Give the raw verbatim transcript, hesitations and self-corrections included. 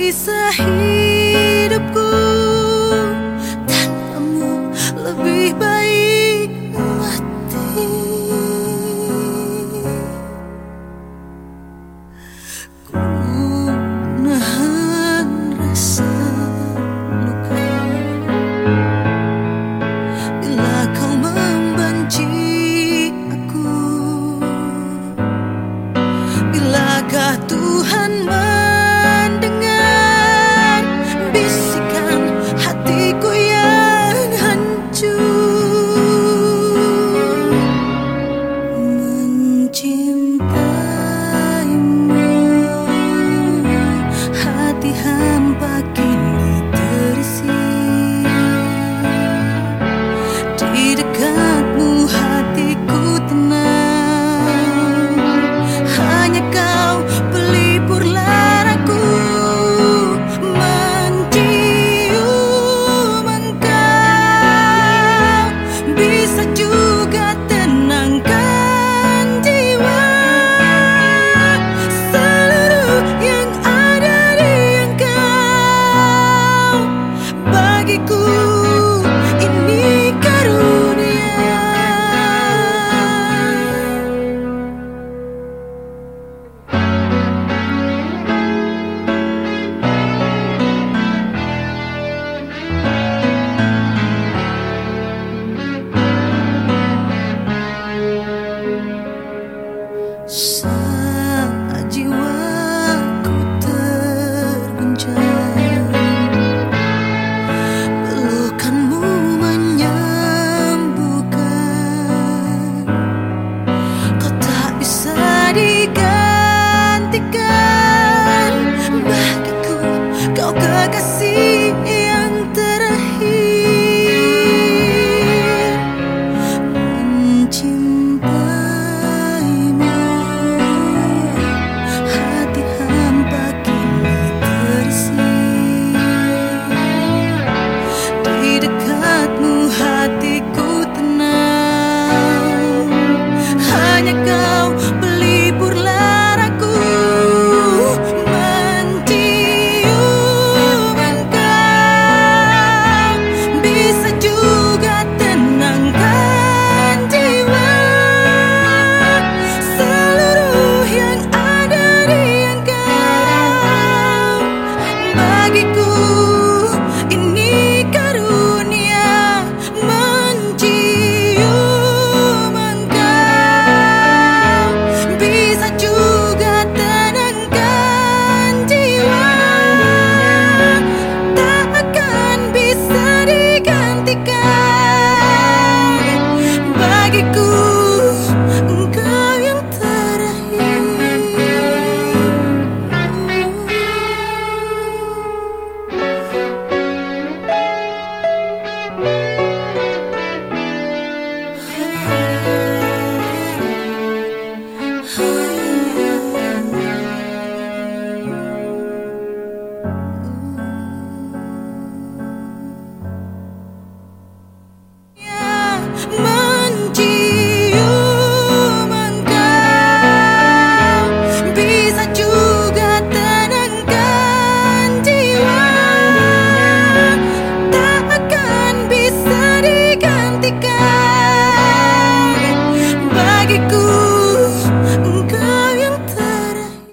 bisa hidupku tanpamu lebih baik mati. Ku nahan rasa luka bila kau membenci aku. Bilakah Tuhan mendengar bisikan hatiku yang hancur? Mencintaimu, hati hampa kini terisi. Di dekatmu hatiku tenang, hanya kau pelipur laraku. Mencium engkau bisa juga tenangkan jiwa. Seluruh yang ada di engkau bagiku